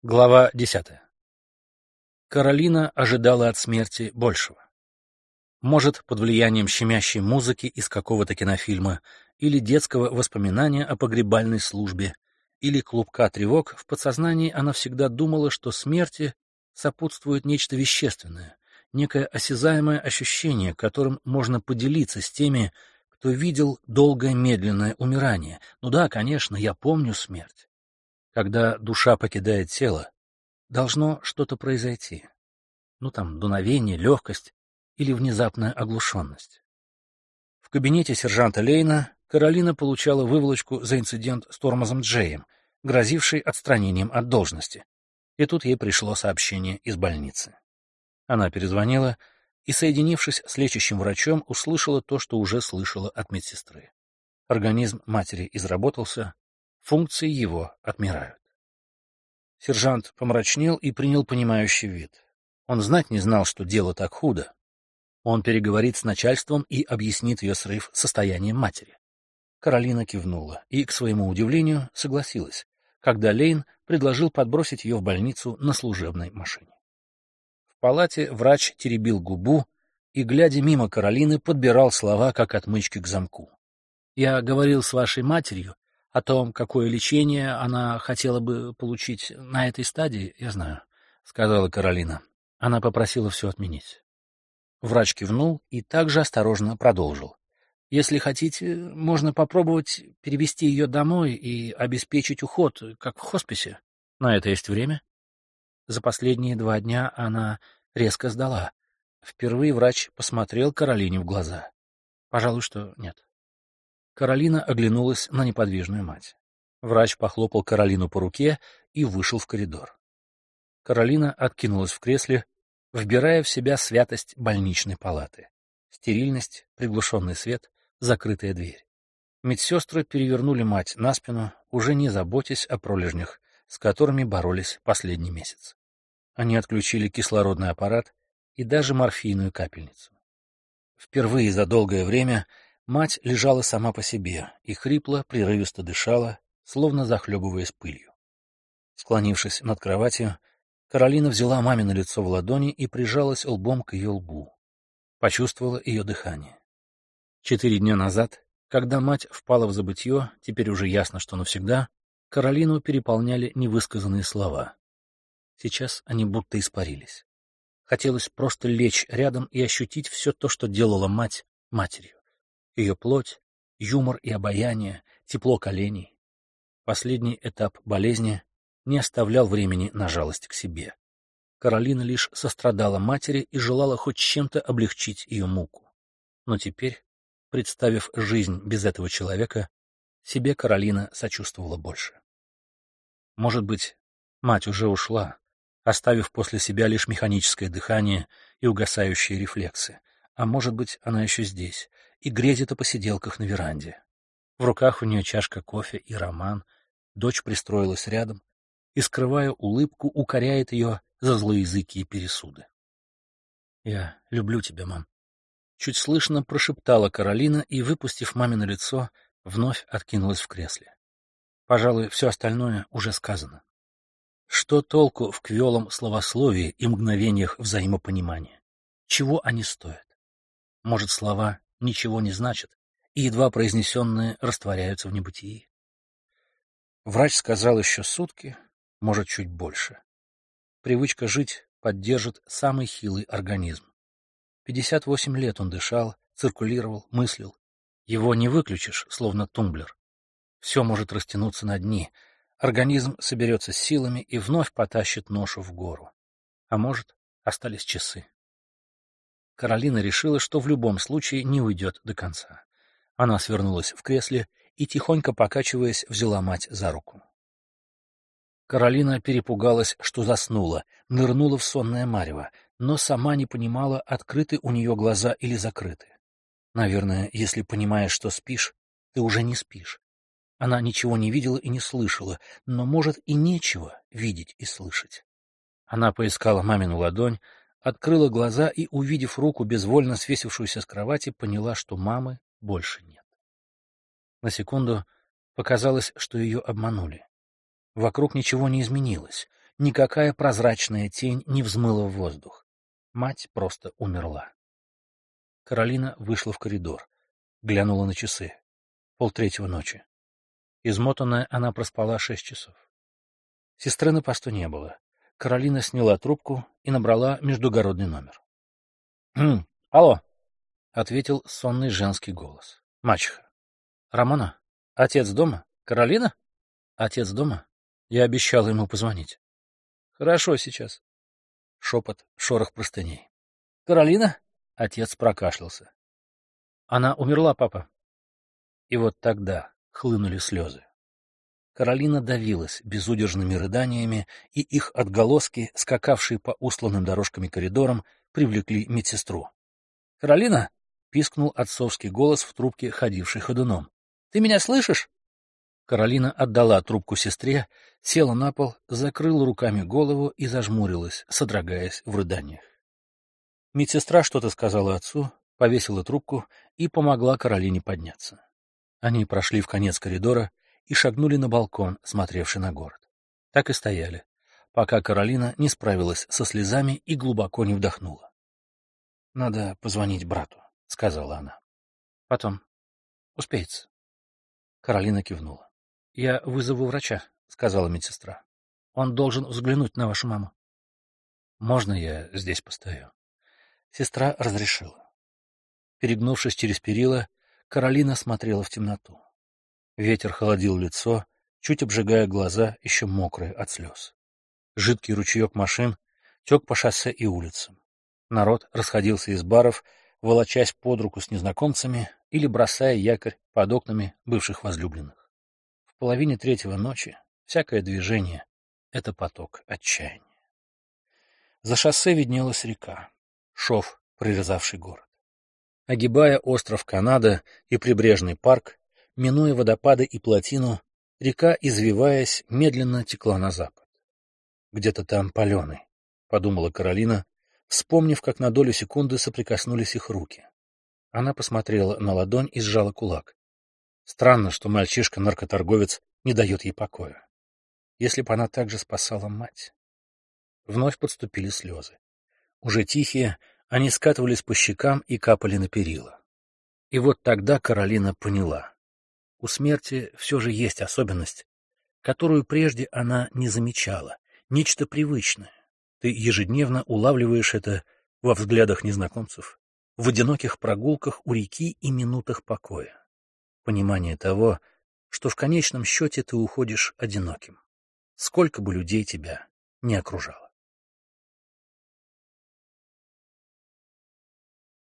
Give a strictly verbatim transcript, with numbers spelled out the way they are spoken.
Глава десятая. Каролина ожидала от смерти большего. Может, под влиянием щемящей музыки из какого-то кинофильма, или детского воспоминания о погребальной службе, или клубка тревог, в подсознании она всегда думала, что смерти сопутствует нечто вещественное, некое осязаемое ощущение, которым можно поделиться с теми, кто видел долгое медленное умирание. Ну да, конечно, я помню смерть. Когда душа покидает тело, должно что-то произойти. Ну там, дуновение, легкость или внезапная оглушенность. В кабинете сержанта Лейна Каролина получала выволочку за инцидент с Тормозом Джеем, грозивший отстранением от должности. И тут ей пришло сообщение из больницы. Она перезвонила и, соединившись с лечащим врачом, услышала то, что уже слышала от медсестры. Организм матери изработался, функции его отмирают. Сержант помрачнел и принял понимающий вид. Он знать не знал, что дело так худо. Он переговорит с начальством и объяснит ее срыв состоянием матери. Каролина кивнула и, к своему удивлению, согласилась, когда Лейн предложил подбросить ее в больницу на служебной машине. В палате врач теребил губу и, глядя мимо Каролины, подбирал слова, как отмычки к замку. «Я говорил с вашей матерью о том, какое лечение она хотела бы получить на этой стадии, я знаю», — сказала Каролина. Она попросила все отменить. Врач кивнул и также осторожно продолжил. «Если хотите, можно попробовать перевести ее домой и обеспечить уход, как в хосписе. На это есть время?» За последние два дня она резко сдала. Впервые врач посмотрел Каролине в глаза. «Пожалуй, что нет». Каролина оглянулась на неподвижную мать. Врач похлопал Каролину по руке и вышел в коридор. Каролина откинулась в кресле, вбирая в себя святость больничной палаты. Стерильность, приглушенный свет, закрытая дверь. Медсестры перевернули мать на спину, уже не заботясь о пролежнях, с которыми боролись последний месяц. Они отключили кислородный аппарат и даже морфийную капельницу. Впервые за долгое время мать лежала сама по себе и хрипло, прерывисто дышала, словно захлебываясь пылью. Склонившись над кроватью, Каролина взяла мамино лицо в ладони и прижалась лбом к ее лбу. Почувствовала ее дыхание. Четыре дня назад, когда мать впала в забытье, теперь уже ясно, что навсегда, Каролину переполняли невысказанные слова. Сейчас они будто испарились. Хотелось просто лечь рядом и ощутить все то, что делала мать матерью. Ее плоть, юмор и обаяние, тепло коленей. Последний этап болезни не оставлял времени на жалость к себе. Каролина лишь сострадала матери и желала хоть чем-то облегчить ее муку. Но теперь, представив жизнь без этого человека, себе Каролина сочувствовала больше. Может быть, мать уже ушла, оставив после себя лишь механическое дыхание и угасающие рефлексы, а может быть, она еще здесь и грезит о посиделках на веранде. В руках у нее чашка кофе и роман, дочь пристроилась рядом и, скрывая улыбку, укоряет ее за злоязыкие пересуды. «Я люблю тебя, мам», — чуть слышно прошептала Каролина и, выпустив мамино лицо, вновь откинулась в кресле. Пожалуй, все остальное уже сказано. Что толку в квелом словословии и мгновениях взаимопонимания? Чего они стоят? Может, слова ничего не значат, и едва произнесенные растворяются в небытии? Врач сказал еще сутки, может, чуть больше. Привычка жить поддержит самый хилый организм. Пятьдесят восемь лет он дышал, циркулировал, мыслил. Его не выключишь, словно тумблер. Все может растянуться на дни. Организм соберется с силами и вновь потащит ношу в гору. А может, остались часы. Каролина решила, что в любом случае не уйдет до конца. Она свернулась в кресле и, тихонько покачиваясь, взяла мать за руку. Каролина перепугалась, что заснула, нырнула в сонное марево, но сама не понимала, открыты у нее глаза или закрыты. Наверное, если понимаешь, что спишь, ты уже не спишь. Она ничего не видела и не слышала, но, может, и нечего видеть и слышать. Она поискала мамину ладонь, открыла глаза и, увидев руку, безвольно свесившуюся с кровати, поняла, что мамы больше нет. На секунду показалось, что ее обманули. Вокруг ничего не изменилось. Никакая прозрачная тень не взмыла в воздух. Мать просто умерла. Каролина вышла в коридор, глянула на часы. Полтретьего ночи. Измотанная, она проспала шесть часов. Сестры на посту не было. Каролина сняла трубку и набрала междугородный номер. «Хм, алло!» — ответил сонный женский голос. Мачеха. «Рамона? Отец дома? Каролина? Отец дома? Я обещала ему позвонить». «Хорошо, сейчас». Шепот, шорох простыней. «Каролина?» — отец прокашлялся. «Она умерла, папа». И вот тогда хлынули слезы. Каролина давилась безудержными рыданиями, и их отголоски, скакавшие по устланным дорожками коридорам, привлекли медсестру. «Каролина!» — пискнул отцовский голос в трубке, ходившей ходуном. «Ты меня слышишь?» Каролина отдала трубку сестре, села на пол, закрыла руками голову и зажмурилась, содрогаясь в рыданиях. Медсестра что-то сказала отцу, повесила трубку и помогла Каролине подняться. Они прошли в конец коридора и шагнули на балкон, смотревший на город. Так и стояли, пока Каролина не справилась со слезами и глубоко не вдохнула. — Надо позвонить брату, — сказала она. — Потом. Успеется. Каролина кивнула. — Я вызову врача, — сказала медсестра. — Он должен взглянуть на вашу маму. — Можно я здесь постою? Сестра разрешила. Перегнувшись через перила, Каролина смотрела в темноту. Ветер холодил лицо, чуть обжигая глаза, еще мокрые от слез. Жидкий ручеек машин тек по шоссе и улицам. Народ расходился из баров, волочась под руку с незнакомцами или бросая якорь под окнами бывших возлюбленных. В половине третьего ночи всякое движение — это поток отчаяния. За шоссе виднелась река, шов, прорезавший город. Огибая остров Канада и прибрежный парк, минуя водопады и плотину, река, извиваясь, медленно текла на запад. «Где-то там Паленый», — подумала Каролина, вспомнив, как на долю секунды соприкоснулись их руки. Она посмотрела на ладонь и сжала кулак. Странно, что мальчишка-наркоторговец не дает ей покоя. Если бы она также спасала мать. Вновь подступили слезы. Уже тихие, они скатывались по щекам и капали на перила. И вот тогда Каролина поняла. У смерти все же есть особенность, которую прежде она не замечала, нечто привычное. Ты ежедневно улавливаешь это во взглядах незнакомцев, в одиноких прогулках у реки и минутах покоя. Понимание того, что в конечном счете ты уходишь одиноким, сколько бы людей тебя не окружало.